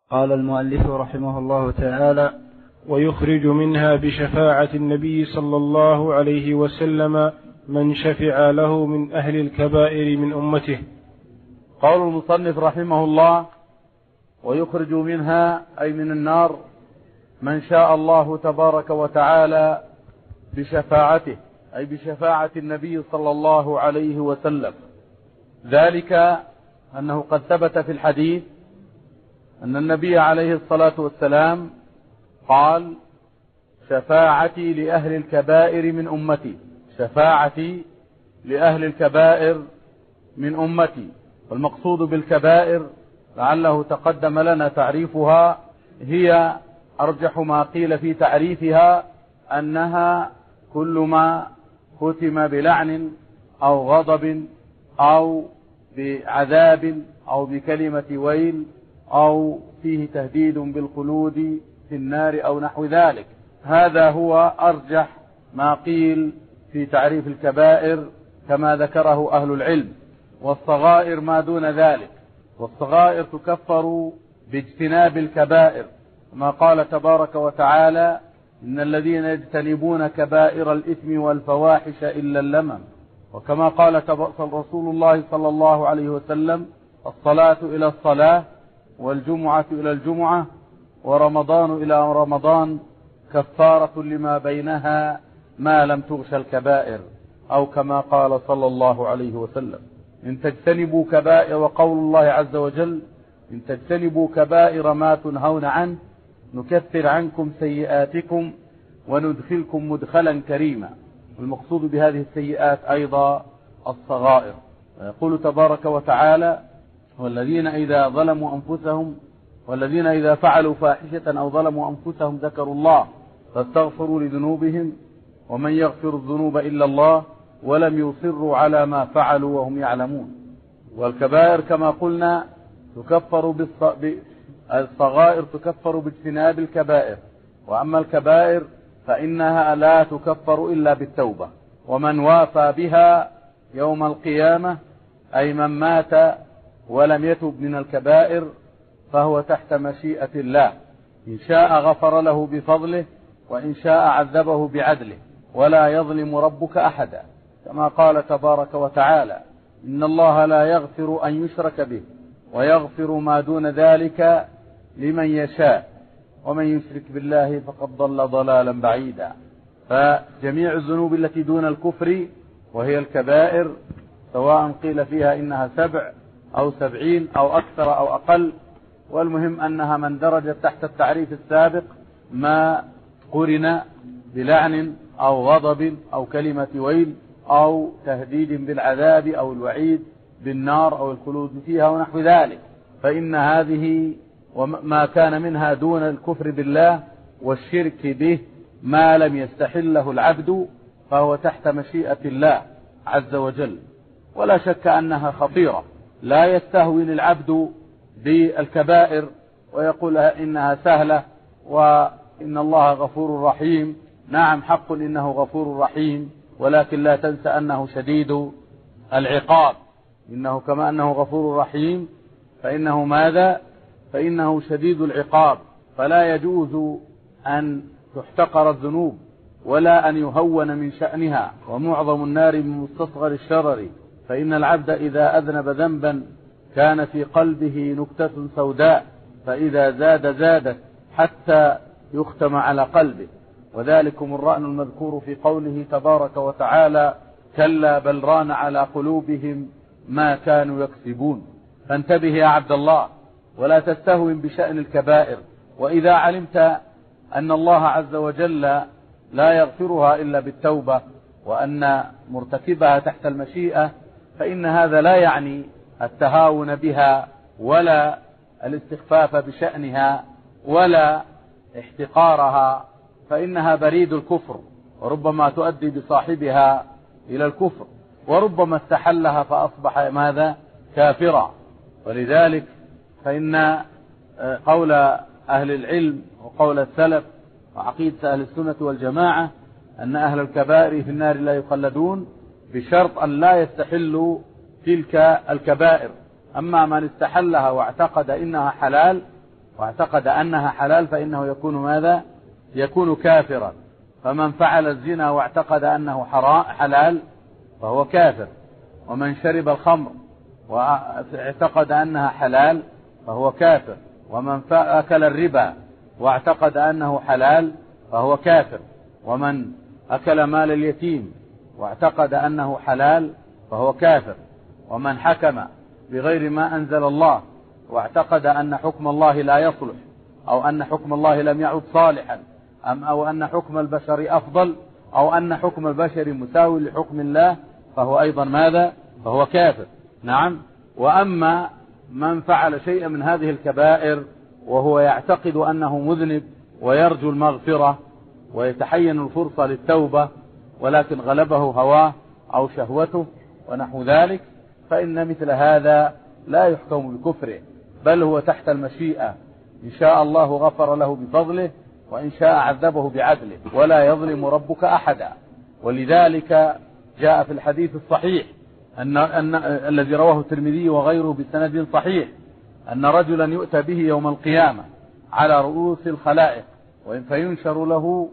قال المؤلف رحمه الله تعالى: ويخرج منها بشفاعة النبي صلى الله عليه وسلم من شفع له من أهل الكبائر من أمته. قول المصنف رحمه الله: ويخرج منها أي من النار من شاء الله تبارك وتعالى بشفاعته، أي بشفاعة النبي صلى الله عليه وسلم. ذلك أنه قد ثبت في الحديث أن النبي عليه الصلاة والسلام قال: شفاعتي لأهل الكبائر من أمتي، شفاعتي لأهل الكبائر من أمتي. والمقصود بالكبائر لعله تقدم لنا تعريفها، هي أرجح ما قيل في تعريفها أنها كل ما ختم بلعن أو غضب أو بعذاب أو بكلمة ويل أو فيه تهديد بالخلود في النار أو نحو ذلك. هذا هو أرجح ما قيل في تعريف الكبائر كما ذكره أهل العلم. والصغائر ما دون ذلك، والصغائر تكفر باجتناب الكبائر، ما قال تبارك وتعالى: إن الذين يجتنبون كبائر الإثم والفواحش إلا اللمم. وكما قال رسول الله صلى الله عليه وسلم: الصلاة إلى الصلاة والجمعة إلى الجمعة ورمضان إلى رمضان كفارة لما بينها ما لم تغش الكبائر، أو كما قال صلى الله عليه وسلم: إن تجتنبوا كبائر، وقول الله عز وجل: إن تجتنبوا كبائر ما تنهون عنه نكفر عنكم سيئاتكم وندخلكم مدخلا كريما. المقصود بهذه السيئات أيضا الصغائر. يقول تبارك وتعالى: والذين إذا فعلوا فاحشة أو ظلموا أنفسهم ذكروا الله فاستغفروا لذنوبهم ومن يغفر الذنوب إلا الله ولم يصروا على ما فعلوا وهم يعلمون. والكبائر كما قلنا الصغائر تكفر باجتناب الكبائر، وأما الكبائر فإنها لا تكفر إلا بالتوبة. ومن وافى بها يوم القيامة، أي من مات ولم يتب من الكبائر، فهو تحت مشيئة الله، إن شاء غفر له بفضله وإن شاء عذبه بعدله، ولا يظلم ربك أحدا، كما قال تبارك وتعالى: إن الله لا يغفر أن يشرك به ويغفر ما دون ذلك لمن يشاء ومن يشرك بالله فقد ضل ضلالا بعيدا. فجميع الذنوب التي دون الكفر وهي الكبائر، سواء قيل فيها إنها 7 أو 70 أو أكثر أو أقل، والمهم أنها من درجت تحت التعريف السابق ما قرن بلعن أو غضب أو كلمة ويل أو تهديد بالعذاب أو الوعيد بالنار أو الخلود فيها ونحو ذلك، فإن هذه وما كان منها دون الكفر بالله والشرك به ما لم يستحله العبد فهو تحت مشيئة الله عز وجل. ولا شك أنها خطيرة، لا يستهون العبد بالكبائر ويقول إنها سهلة وإن الله غفور رحيم. نعم، حق إنه غفور رحيم، ولكن لا تنسى أنه شديد العقاب. إنه كما أنه غفور رحيم فإنه ماذا؟ فإنه شديد العقاب. فلا يجوز أن تحتقر الذنوب ولا أن يهون من شأنها. ومعظم النار من مستصغر الشرر، فإن العبد إذا أذنب ذنبا كان في قلبه نكتة سوداء، فإذا زادت حتى يختم على قلبه. وذلكم الرأن المذكور في قوله تبارك وتعالى: كلا بل ران على قلوبهم ما كانوا يكسبون. فانتبه يا عبد الله، ولا تستهون بشأن الكبائر. وإذا علمت أن الله عز وجل لا يغفرها إلا بالتوبة وأن مرتكبها تحت المشيئة، فإن هذا لا يعني التهاون بها ولا الاستخفاف بشأنها ولا احتقارها، فإنها بريد الكفر، وربما تؤدي بصاحبها إلى الكفر، وربما استحلها فأصبح ماذا؟ كافرا. ولذلك فإن قول أهل العلم وقول السلف وعقيدة أهل السنة والجماعة أن أهل الكبائر في النار لا يخلدون، بشرط أن لا يستحلوا تلك الكبائر. أما من استحلها واعتقد إنها حلال واعتقد أنها حلال فإنه يكون ماذا؟ يكون كافرا. فمن فعل الزنا واعتقد أنه حلال فهو كافر. ومن شرب الخمر واعتقد أنها حلال فهو كافر. ومن أكل الربا واعتقد أنه حلال فهو كافر. ومن أكل مال اليتيم واعتقد أنه حلال فهو كافر. ومن حكم بغير ما أنزل الله واعتقد أن حكم الله لا يصلح، أو أن حكم الله لم يعد صالحا، أو أن حكم البشر أفضل، أو أن حكم البشر مساوي لحكم الله، فهو أيضا ماذا؟ فهو كافر. نعم. وأما من فعل شيئا من هذه الكبائر وهو يعتقد أنه مذنب ويرجو المغفرة ويتحين الفرصة للتوبة، ولكن غلبه هواه أو شهوته ونحو ذلك، فإن مثل هذا لا يحكم بكفره، بل هو تحت المشيئة. إن شاء الله غفر له بفضله، وإن شاء عذبه بعدله، ولا يظلم ربك أحدا. ولذلك جاء في الحديث الصحيح أن الذي رواه الترمذي وغيره بسند صحيح أن رجلا يؤتى به يوم القيامة على رؤوس الخلائق فينشر له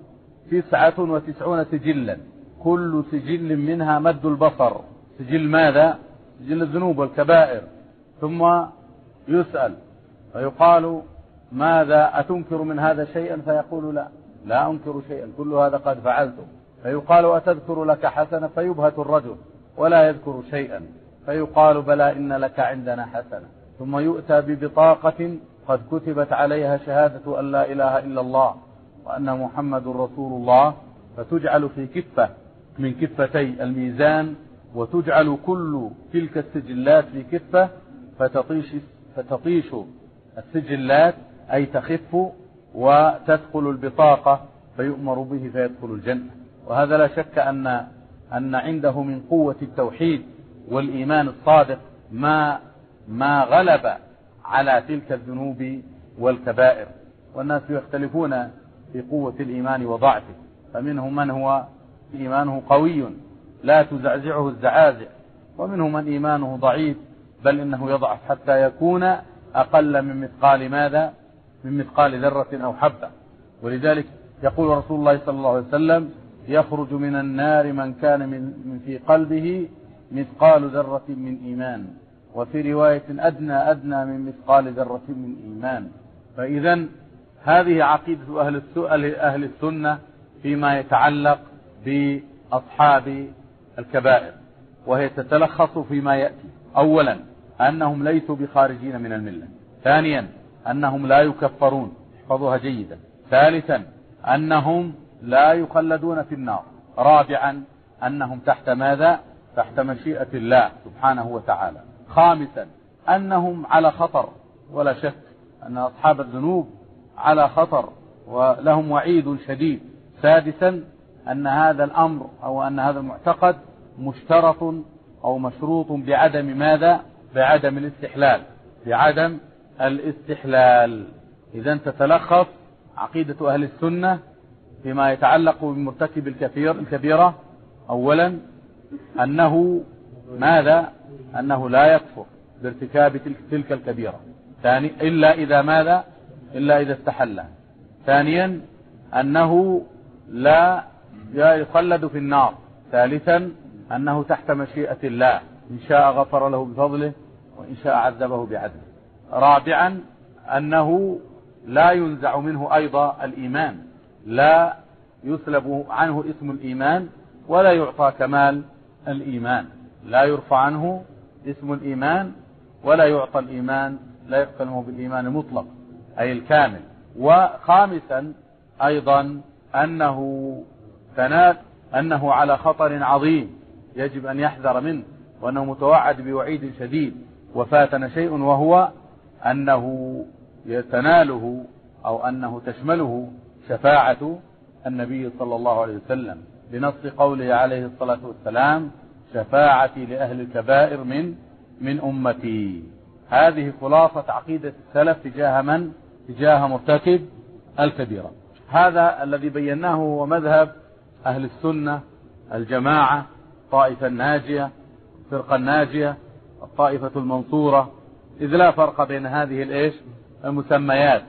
99 سجلا، كل سجل منها مد البصر. سجل ماذا؟ سجل الذنوب والكبائر. ثم يسأل فيقال ماذا أتنكر من هذا شيئا؟ فيقول لا أنكر شيئا، كل هذا قد فعلته. فيقال أتذكر لك حسنة؟ فيبهت الرجل ولا يذكر شيئا. فيقال بلى إن لك عندنا حسنة. ثم يؤتى ببطاقة قد كتبت عليها شهادة أن لا إله إلا الله وأن محمد رسول الله، فتجعل في كفة من كفتي الميزان، وتجعل كل تلك السجلات في كفة، فتطيش السجلات أي تخف، وتدخل البطاقة فيؤمر به فيدخل الجنة. وهذا لا شك أن عنده من قوة التوحيد والإيمان الصادق ما غلب على تلك الذنوب والكبائر. والناس يختلفون في قوة الإيمان وضعفه، فمنهم من هو إيمانه قوي لا تزعزعه الزعازع، ومنهم من إيمانه ضعيف بل إنه يضعف حتى يكون أقل من مثقال ماذا؟ من مثقال ذرة أو حبة. ولذلك يقول رسول الله صلى الله عليه وسلم يخرج من النار من كان من في قلبه مثقال ذرة من إيمان، وفي رواية أدنى من مثقال ذرة من إيمان. فإذا هذه عقيدة أهل السنة فيما يتعلق بأصحاب الكبائر، وهي تتلخص فيما يأتي: أولا أنهم ليسوا بخارجين من الملة، ثانيا أنهم لا يكفرون، احفظوها جيدا، ثالثا أنهم لا يخلدون في النار، رابعا أنهم تحت ماذا؟ تحت مشيئة الله سبحانه وتعالى، خامسا أنهم على خطر، ولا شك أن أصحاب الذنوب على خطر ولهم وعيد شديد، سادسا أن هذا الأمر أو أن هذا المعتقد مشترط أو مشروط بعدم ماذا؟ بعدم الاستحلال، بعدم الاستحلال. إذن تتلخص عقيدة أهل السنة فيما يتعلق بمرتكب الكبيرة: أولا أنه ماذا؟ أنه لا يكفر بارتكاب تلك الكبيرة، إلا إذا ماذا؟ إلا إذا استحلها. ثانيا أنه لا يخلد في النار. ثالثا أنه تحت مشيئة الله، إن شاء غفر له بفضله وإن شاء عذبه بعدله. رابعا أنه لا ينزع منه أيضا الإيمان، لا يسلب عنه اسم الإيمان ولا يعطى كمال الإيمان، لا يرفع عنه اسم الإيمان ولا يعطى الإيمان، لا يختلمه بالإيمان المطلق أي الكامل. وخامسا أيضا أنه على خطر عظيم يجب أن يحذر منه، وأنه متوعد بوعيد شديد. وفاتنا شيء، وهو أنه يتناله أو أنه تشمله شفاعة النبي صلى الله عليه وسلم، بنص قوله عليه الصلاة والسلام: شفاعتي لأهل الكبائر من أمتي. هذه خلاصة عقيدة السلف تجاه من؟ تجاه مرتكب الكبيرة. هذا الذي بيناه هو مذهب أهل السنة الجماعة، الطائفة الناجية، الفرقة الناجية، الطائفة المنصورة، إذ لا فرق بين هذه المسميات،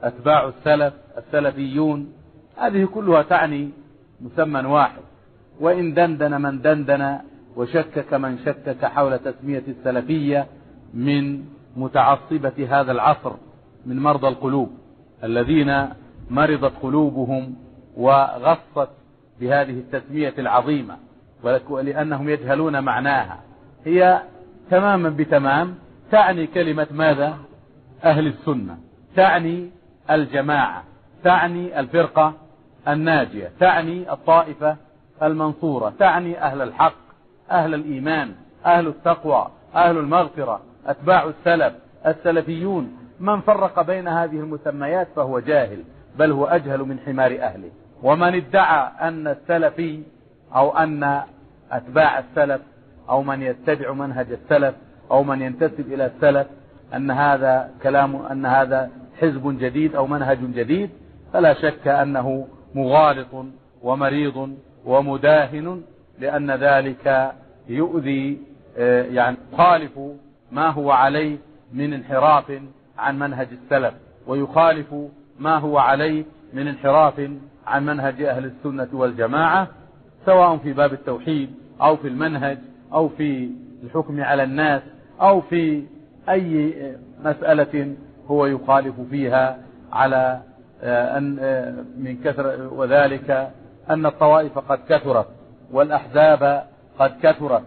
أتباع السلف، السلفيون، هذه كلها تعني مسمى واحد. وإن دندن من دندن وشكك من شكك حول تسمية السلفية من متعصبة هذا العصر، من مرضى القلوب الذين مرضت قلوبهم وغصت بهذه التسمية العظيمة، ولأنهم يجهلون معناها. هي تماما بتمام تعني كلمة ماذا؟ أهل السنة، تعني الجماعة، تعني الفرقة الناجية، تعني الطائفة المنصورة، تعني أهل الحق، أهل الإيمان، أهل التقوى، أهل المغفرة، أتباع السلف، السلفيون. من فرق بين هذه المسميات فهو جاهل، بل هو أجهل من حمار أهله. ومن ادعى أن السلفي أو أن أتباع السلف أو من يتبع منهج السلف أو من ينتسب إلى السلف أن هذا كلام، أن هذا حزب جديد أو منهج جديد، فلا شك أنه مغالط ومريض ومداهن، لأن ذلك يؤذي، يعني يخالف ما هو عليه من انحراف عن منهج السلف، ويخالف ما هو عليه من انحراف عن منهج أهل السنة والجماعة، سواء في باب التوحيد أو في المنهج أو في الحكم على الناس أو في أي مسألة هو يخالف فيها على أن من كثر، وذلك أن الطوائف قد كثرت والأحزاب قد كثرت،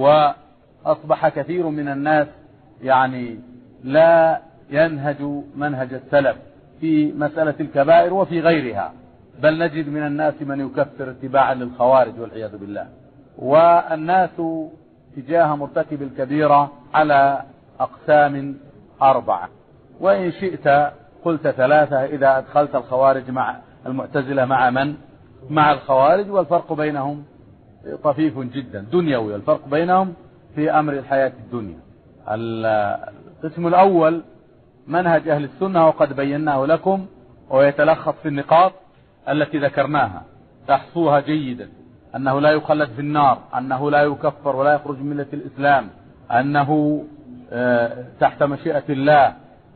وأصبح كثير من الناس يعني لا ينهج منهج السلف في مسألة الكبائر وفي غيرها، بل نجد من الناس من يكفر اتباعا للخوارج والعياذ بالله. والناس تجاه مرتكب الكبيرة على أقسام 4، وإن شئت قلت 3 إذا أدخلت الخوارج مع المعتزلة مع من؟ مع الخوارج. والفرق بينهم طفيف جدا دنيوي، الفرق بينهم في أمر الحياة الدنيا. القسم الأول منهج أهل السنة وقد بيناه لكم، ويتلخص في النقاط التي ذكرناها، تحصوها جيدا: أنه لا يخلد في النار، أنه لا يكفر ولا يخرج من ملة الإسلام، أنه تحت مشيئة الله،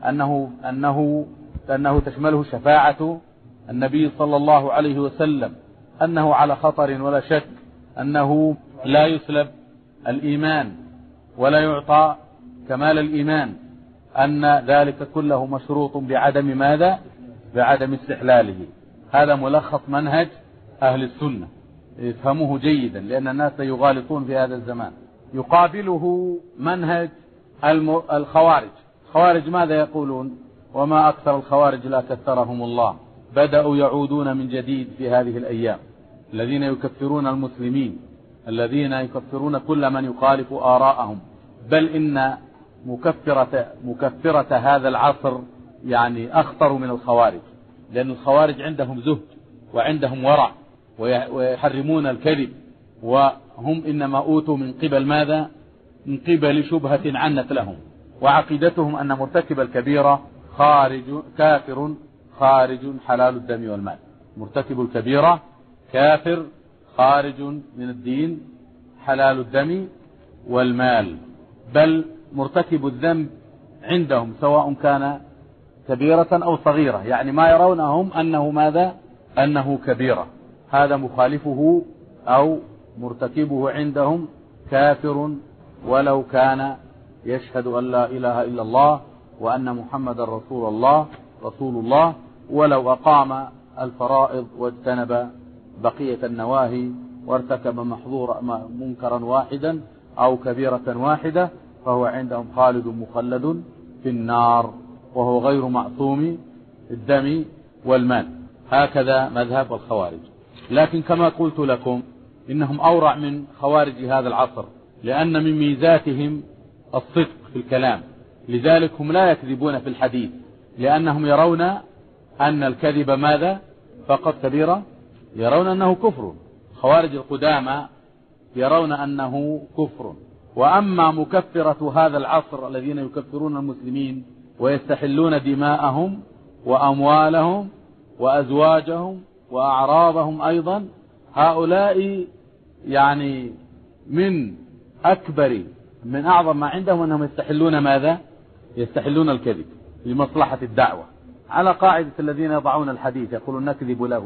أنه تشمله شفاعة النبي صلى الله عليه وسلم، أنه على خطر ولا شك، أنه لا يسلب الإيمان ولا يعطى كمال الإيمان، أن ذلك كله مشروط بعدم ماذا؟ بعدم استحلاله. هذا ملخص منهج أهل السنة، يفهموه جيدا لأن الناس يغالطون في هذا الزمان. يقابله منهج الخوارج. الخوارج ماذا يقولون؟ وما أكثر الخوارج لا كثرهم الله، بدأوا يعودون من جديد في هذه الأيام، الذين يكفرون المسلمين، الذين يكفرون كل من يخالف آراءهم، بل إن مكفرة هذا العصر يعني أخطر من الخوارج، لأن الخوارج عندهم زهد وعندهم ورع ويحرمون الكذب، وهم إنما أوتوا من قبل ماذا؟ من قبل شبهة عنت لهم، وعقيدتهم أن مرتكب الكبيرة كافر خارج حلال الدم والمال. مرتكب الكبيرة كافر خارج من الدين حلال الدم والمال، بل مرتكب الذنب عندهم سواء كان كبيرة أو صغيرة، يعني ما يرونهم أنه ماذا؟ أنه كبيرة. هذا مخالفه أو مرتكبه عندهم كافر ولو كان يشهد أن لا إله إلا الله وأن محمد رسول الله، ولو أقام الفرائض واجتنب بقية النواهي وارتكب منكرا واحدا أو كبيرة واحدة، فهو عندهم خالد مخلد في النار، وهو غير معصوم الدم والمال. هكذا مذهب الخوارج. لكن كما قلت لكم إنهم أورع من خوارج هذا العصر، لأن من ميزاتهم الصدق في الكلام، لذلك هم لا يكذبون في الحديث، لأنهم يرون أن الكذب ماذا؟ فقط كبيرة، يرون أنه كفر. خوارج القدامى يرون أنه كفر. وأما مكفرة هذا العصر الذين يكفرون المسلمين ويستحلون دماءهم وأموالهم وأزواجهم وأعراضهم أيضا، هؤلاء يعني من أعظم ما عندهم أنهم يستحلون ماذا؟ يستحلون الكذب لمصلحة الدعوة. على قاعدة الذين يضعون الحديث يقولون نكذب له،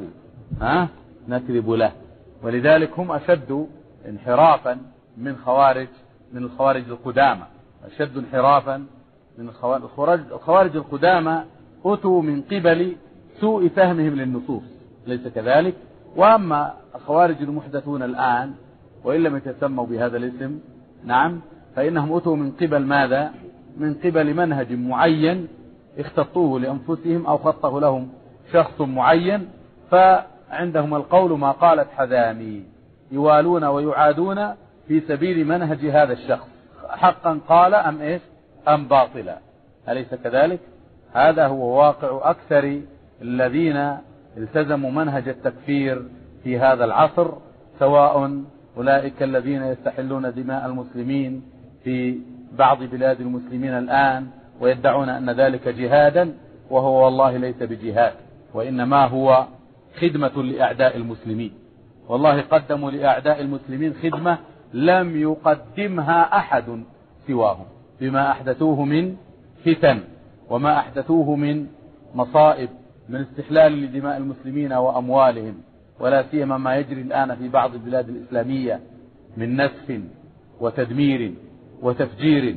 نكذب له. ولذلك هم أشد انحرافا من الخوارج القدامى، أشد انحرافا من الخوارج القدامى أتوا من قبل سوء فهمهم للنصوص، ليس كذلك؟ وأما الخوارج المحدثون الآن وإن لم يتسموا بهذا الاسم، نعم، فإنهم أتوا من قبل ماذا؟ من قبل منهج معين اختطوه لأنفسهم أو خطه لهم شخص معين، فعندهم القول ما قالت حذامي، يوالون ويعادون في سبيل منهج هذا الشخص، حقا قال أم إيش أم باطلا، أليس كذلك؟ هذا هو واقع أكثر الذين التزموا منهج التكفير في هذا العصر، سواء أولئك الذين يستحلون دماء المسلمين في بعض بلاد المسلمين الآن ويدعون أن ذلك جهادا، وهو والله ليس بجهاد، وإنما هو خدمة لأعداء المسلمين. والله قدموا لأعداء المسلمين خدمة لم يقدمها أحد سواهم، بما أحدثوه من فتن وما أحدثوه من مصائب، من استحلال لدماء المسلمين وأموالهم، ولا سيما ما يجري الآن في بعض البلاد الإسلامية من نسف وتدمير وتفجير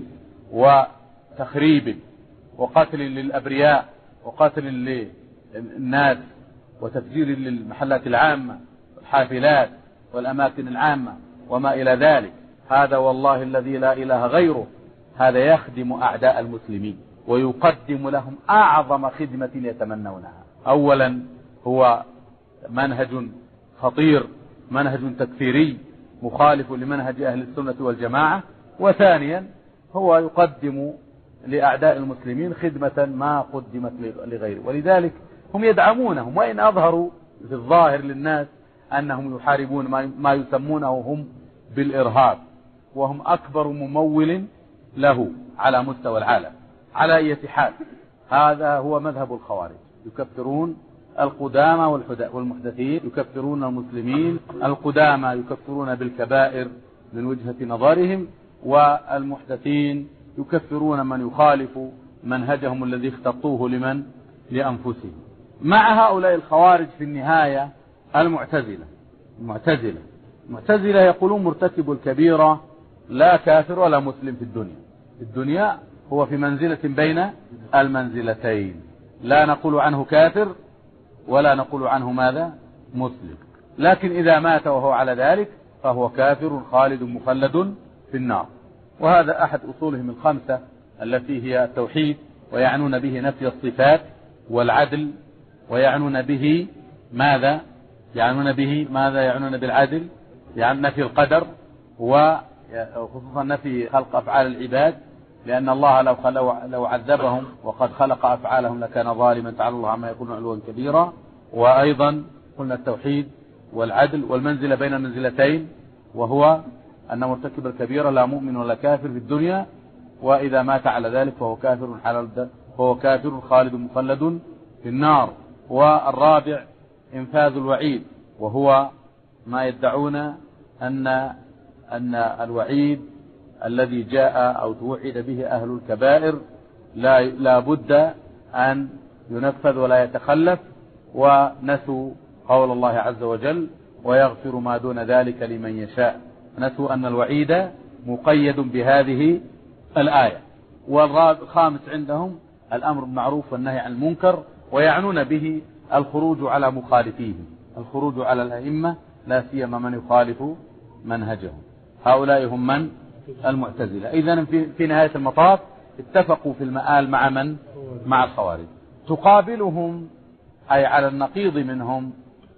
وتخريب وقتل للأبرياء وقتل للناس وتفجير للمحلات العامة والحافلات والأماكن العامة وما إلى ذلك. هذا والله الذي لا إله غيره، هذا يخدم أعداء المسلمين ويقدم لهم أعظم خدمة يتمنونها. أولا هو منهج خطير، منهج تكفيري مخالف لمنهج أهل السنة والجماعة، وثانيا هو يقدم لأعداء المسلمين خدمة ما قدمت لغيره. ولذلك هم يدعمونهم، وإن أظهروا في الظاهر للناس أنهم يحاربون ما يسمونه هم بالإرهاب، وهم أكبر ممول له على مستوى العالم. على أي حال، هذا هو مذهب الخوارج، يكفرون القدامى والمحدثين، يكفرون المسلمين، القدامى يكفرون بالكبائر من وجهة نظرهم، والمحدثين يكفرون من يخالف منهجهم الذي اختطوه لأنفسهم. مع هؤلاء الخوارج في النهاية المعتزلة يقولون مرتكب الكبيرة لا كافر ولا مسلم في الدنيا هو في منزلة بين المنزلتين، لا نقول عنه كافر ولا نقول عنه ماذا؟ مسلم، لكن إذا مات وهو على ذلك فهو كافر خالد مخلد في النار. وهذا أحد أصولهم الخمسة التي هي التوحيد، ويعنون به نفي الصفات والعدل، ويعنون به ماذا؟ يعنون بالعدل، يعني نفي القدر، وخصوصا نفي خلق أفعال العباد، لأن الله لو عذبهم وقد خلق أفعالهم لكان ظالما، تعالى الله عما يقولون علوا كبيرا. وأيضا قلنا التوحيد والعدل والمنزلة بين المنزلتين، وهو أن مرتكب الكبيرة لا مؤمن ولا كافر في الدنيا، وإذا مات على ذلك فهو كافر خالد مخلد في النار. والرابع إنفاذ الوعيد، وهو ما يدعون أن الوعيد الذي جاء أو توعد به أهل الكبائر لا بد أن ينفذ ولا يتخلف، ونسوا قول الله عز وجل ويغفر ما دون ذلك لمن يشاء، نسوا أن الوعيد مقيد بهذه الآية. والخامس عندهم الأمر بالمعروف والنهي عن المنكر، ويعنون به الخروج على مخالفيهم، الخروج على الأئمة لا سيما من يخالف منهجهم. هؤلاء هم من؟ المعتزلة. إذن في نهاية المطاف اتفقوا في المآل مع من؟ مع الخوارج. تقابلهم أي على النقيض منهم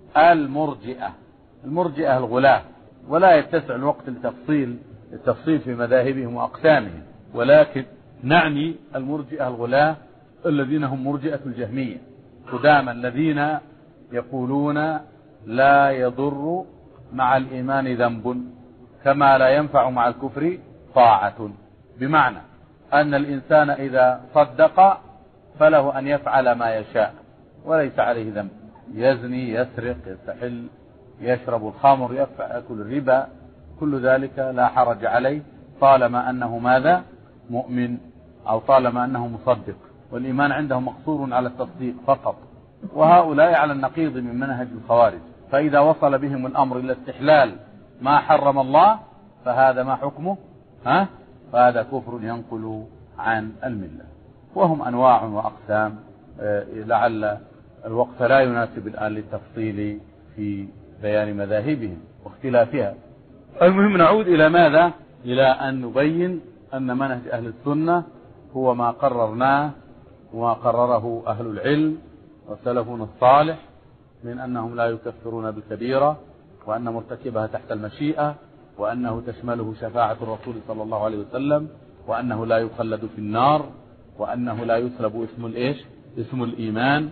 المرجئة الغلاة، ولا يتسع الوقت للتفصيل في مذاهبهم وأقسامهم، ولكن نعني المرجئة الغلاة الذين هم مرجئة الجهمية قداما، الذين يقولون لا يضر مع الإيمان ذنب كما لا ينفع مع الكفر طاعة، بمعنى أن الإنسان إذا صدق فله أن يفعل ما يشاء وليس عليه ذنب، يزني، يسرق، يستحل، يشرب الخمر، يأكل الربا، كل ذلك لا حرج عليه طالما أنه ماذا؟ مؤمن، أو طالما أنه مصدق. والإيمان عندهم مقصور على التصديق فقط، وهؤلاء على النقيض من منهج الخوارج. فإذا وصل بهم الأمر إلى استحلال ما حرم الله فهذا ما حكمه؟ فهذا كفر ينقل عن الملة. وهم أنواع وأقسام، لعل الوقت لا يناسب الآن للتفصيل في بيان مذاهبهم واختلافها. المهم نعود إلى ماذا؟ إلى أن نبين أن منهج أهل السنة هو ما قررناه وما قرره أهل العلم وسلفنا الصالح من أنهم لا يكفرون بالكبيرة، وأن مرتكبها تحت المشيئة، وأنه تشمله شفاعة الرسول صلى الله عليه وسلم، وأنه لا يخلد في النار، وأنه لا يسلب اسم الإيمان،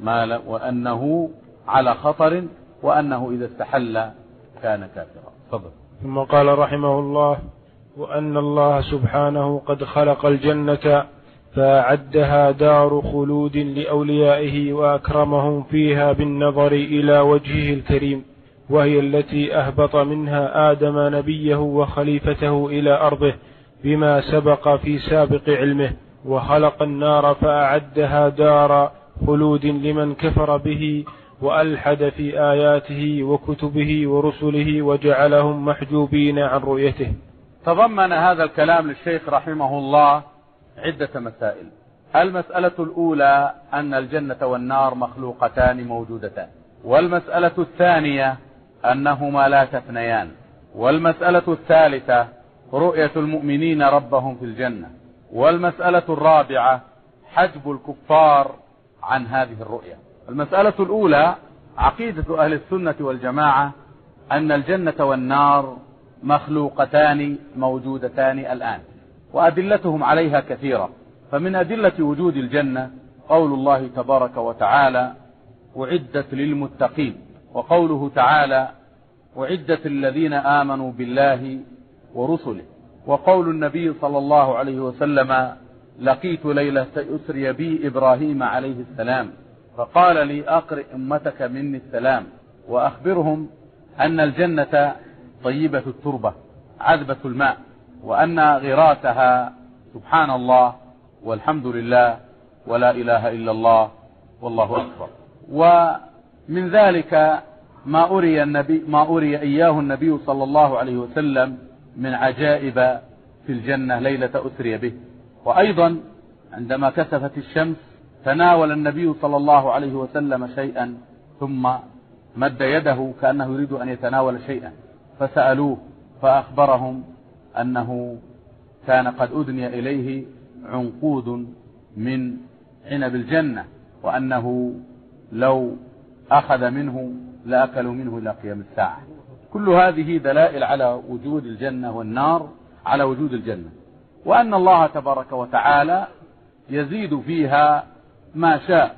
وأنه على خطر، وأنه إذا استحل كان كافرا. تفضل. ثم قال رحمه الله: وأن الله سبحانه قد خلق الجنة فأعدها دار خلود لأوليائه وأكرمهم فيها بالنظر إلى وجهه الكريم، وهي التي أهبط منها آدم نبيه وخليفته إلى أرضه بما سبق في سابق علمه، وخلق النار فأعدها دار خلود لمن كفر به وألحد في آياته وكتبه ورسله وجعلهم محجوبين عن رؤيته. تضمن هذا الكلام للشيخ رحمه الله عدة مسائل. المسألة الأولى أن الجنة والنار مخلوقتان موجودتان، والمسألة الثانية أنهما لا تفنيان، والمسألة الثالثة رؤية المؤمنين ربهم في الجنة، والمسألة الرابعة حجب الكفار عن هذه الرؤية. المسألة الأولى عقيدة أهل السنة والجماعة أن الجنة والنار مخلوقتان موجودتان الآن، وأدلتهم عليها كثيرة. فمن أدلة وجود الجنة قول الله تبارك وتعالى: أعدت للمتقين، وقوله تعالى: أعدت الذين آمنوا بالله ورسله، وقول النبي صلى الله عليه وسلم: لقيت ليلة أسري بي إبراهيم عليه السلام فقال لي: أقرئ أمتك مني السلام وأخبرهم أن الجنة طيبة التربة عذبة الماء، وأن غراسها سبحان الله والحمد لله ولا إله إلا الله والله أكبر. ومن ذلك ما أري إياه النبي صلى الله عليه وسلم من عجائب في الجنة ليلة أسري به. وأيضا عندما كسفت الشمس تناول النبي صلى الله عليه وسلم شيئا ثم مد يده كأنه يريد أن يتناول شيئا، فسألوه فأخبرهم أنه كان قد أدني إليه عنقود من عنب الجنة، وأنه لو أخذ منه لأكلوا منه إلى قيام الساعة. كل هذه دلائل على وجود الجنة والنار، على وجود الجنة، وأن الله تبارك وتعالى يزيد فيها ما شاء.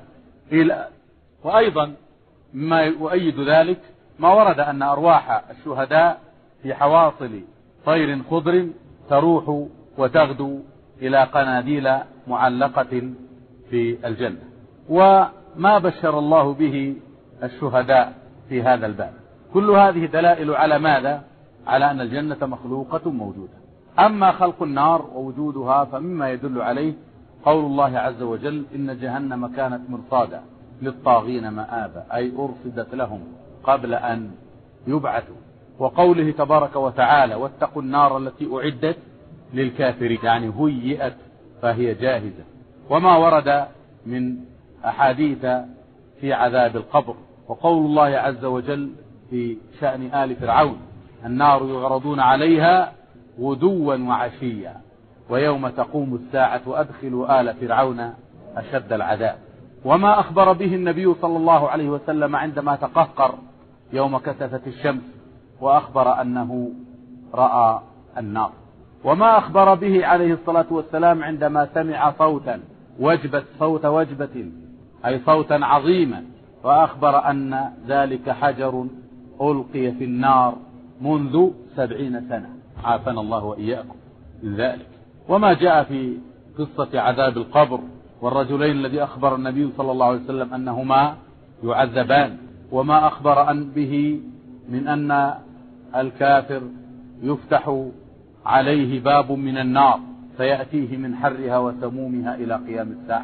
وأيضا ما يؤيد ذلك ما ورد أن أرواح الشهداء في حواصل طير خضر تروح وتغدو إلى قناديل معلقة في الجنة، وما بشر الله به الشهداء في هذا الباب. كل هذه دلائل على ماذا؟ على أن الجنة مخلوقة موجودة. أما خلق النار ووجودها فمما يدل عليه قول الله عز وجل: إن جهنم كانت مرصادا للطاغين مآبا، أي أرصدت لهم قبل أن يبعثوا. وقوله تبارك وتعالى: واتقوا النار التي أعدت للكافرين، يعني هيئت فهي جاهزة. وما ورد من أحاديث في عذاب القبر، وقول الله عز وجل في شأن آل فرعون: النار يعرضون عليها غدوا وعشيا ويوم تقوم الساعة أدخلوا آل فرعون أشد العذاب. وما أخبر به النبي صلى الله عليه وسلم عندما تقهقر يوم كسفت الشمس وأخبر أنه رأى النار. وما أخبر به عليه الصلاة والسلام عندما سمع صوتا صوت وجبة، أي صوتا عظيما، وأخبر أن ذلك حجر ألقي في النار منذ 70 سنة، عافانا الله وإياكم من ذلك. وما جاء في قصة عذاب القبر والرجلين الذي أخبر النبي صلى الله عليه وسلم أنهما يعذبان، وما أخبر به من أن الكافر يفتح عليه باب من النار فيأتيه من حرها وسمومها إلى قيام الساعة.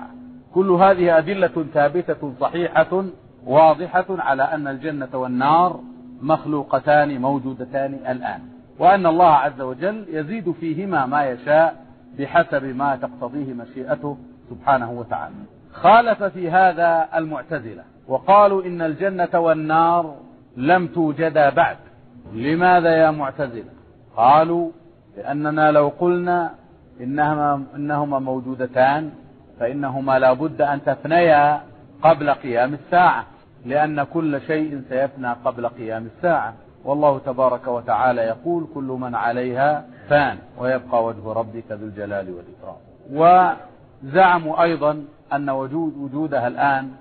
كل هذه أدلة ثابتة صحيحة واضحة على أن الجنة والنار مخلوقتان موجودتان الآن، وأن الله عز وجل يزيد فيهما ما يشاء بحسب ما تقتضيه مشيئته سبحانه وتعالى. خالف في هذا المعتزلة وقالوا إن الجنة والنار لم توجدا بعد. لماذا يا معتزلة؟ قالوا لأننا لو قلنا إنهما موجودتان فإنهما لا بد أن تفنيا قبل قيام الساعة، لأن كل شيء سيفنى قبل قيام الساعة، والله تبارك وتعالى يقول كل من عليها فان ويبقى وجه ربك ذو الجلال والإكرام. وزعموا أيضا أن وجودها الآن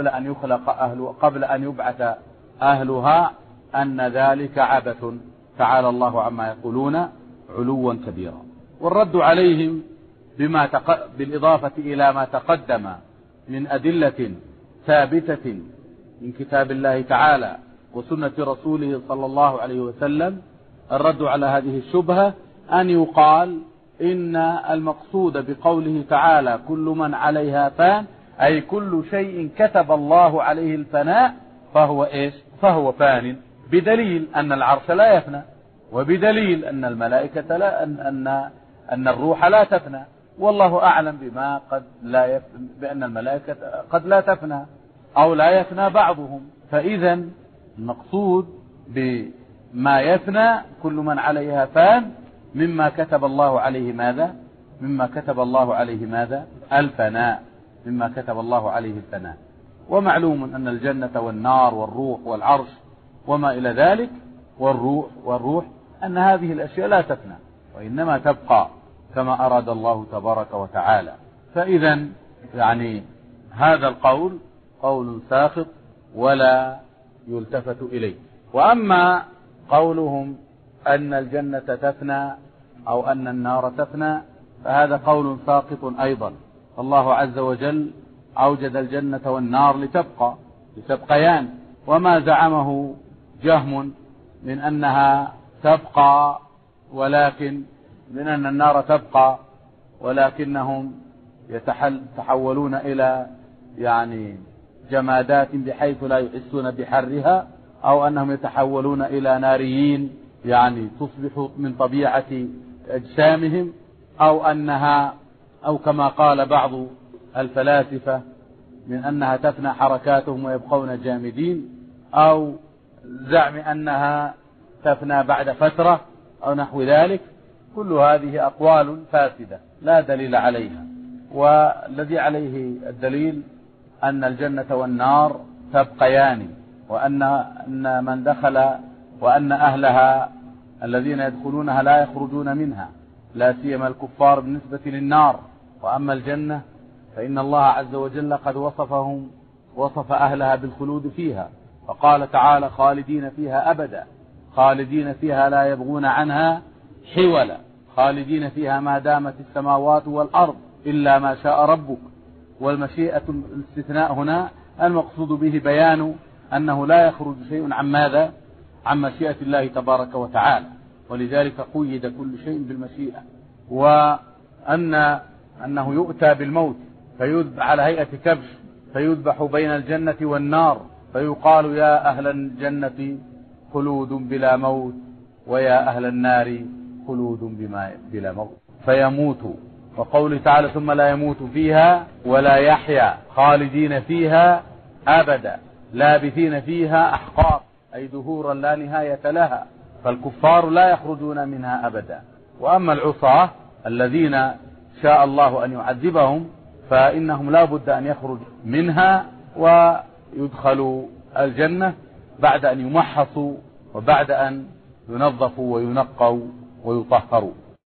قبل أن يبعث أهلها أن ذلك عبث، تعالى الله عما يقولون علوا كبيرا. والرد عليهم بالإضافة إلى ما تقدم من أدلة ثابتة من كتاب الله تعالى وسنة رسوله صلى الله عليه وسلم، الرد على هذه الشبهة أن يقال إن المقصود بقوله تعالى كل من عليها فان أي كل شيء كتب الله عليه الفناء فهو فان، بدليل أن العرش لا يفنى، وبدليل أن الملائكة أن الروح لا تفنى، والله أعلم بأن الملائكة قد لا تفنى أو لا يفنى بعضهم. فإذا المقصود بما يفنى كل من عليها فان مما كتب الله عليه ماذا؟ مما كتب الله عليه ماذا؟ الفناء، مما كتب الله عليه الفناء. ومعلوم أن الجنة والنار والروح والعرش وما إلى ذلك والروح أن هذه الأشياء لا تفنى وإنما تبقى كما أراد الله تبارك وتعالى. فإذا يعني هذا القول قول ساخط ولا يلتفت إليه. وأما قولهم أن الجنة تفنى أو أن النار تفنى فهذا قول ساقط أيضا. الله عز وجل أوجد الجنة والنار لتبقيان، وما زعمه جهم من أنها تبقى ولكن من أن النار تبقى ولكنهم يتحولون إلى يعني جمادات بحيث لا يحسون بحرها، أو أنهم يتحولون إلى ناريين يعني تصبح من طبيعة أجسامهم، أو كما قال بعض الفلاسفة من أنها تفنى حركاتهم ويبقون جامدين، أو زعم أنها تفنى بعد فترة أو نحو ذلك. كل هذه أقوال فاسدة لا دليل عليها، والذي عليه الدليل أن الجنة والنار تبقيان، وأن من دخل وأن أهلها الذين يدخلونها لا يخرجون منها، لا سيما الكفار بالنسبة للنار. وأما الجنة فإن الله عز وجل قد وصف أهلها بالخلود فيها، فقال تعالى خالدين فيها أبدا، خالدين فيها لا يبغون عنها حولا، خالدين فيها ما دامت السماوات والأرض إلا ما شاء ربك. والمشيئة الاستثناء هنا المقصود به بيان أنه لا يخرج شيء عن ماذا؟ عن مشيئة الله تبارك وتعالى، ولذلك قيد كل شيء بالمشيئة. وأنه يؤتى بالموت فيذبح على هيئة كبش، فيذبح بين الجنة والنار، فيقال يا أهل الجنة خلود بلا موت، ويا أهل النار خلود بلا موت، فيموتوا. وقوله تعالى ثم لا يموت فيها ولا يحيا خالدين فيها أبدا لابثين فيها أحقاب، أي دهورا لا نهاية لها، فالكفار لا يخرجون منها أبدا. وأما العصاة الذين شاء الله أن يعذبهم فإنهم لا بد أن يخرجوا منها ويدخلوا الجنة بعد أن يمحصوا وبعد أن ينظفوا وينقوا ويطهروا.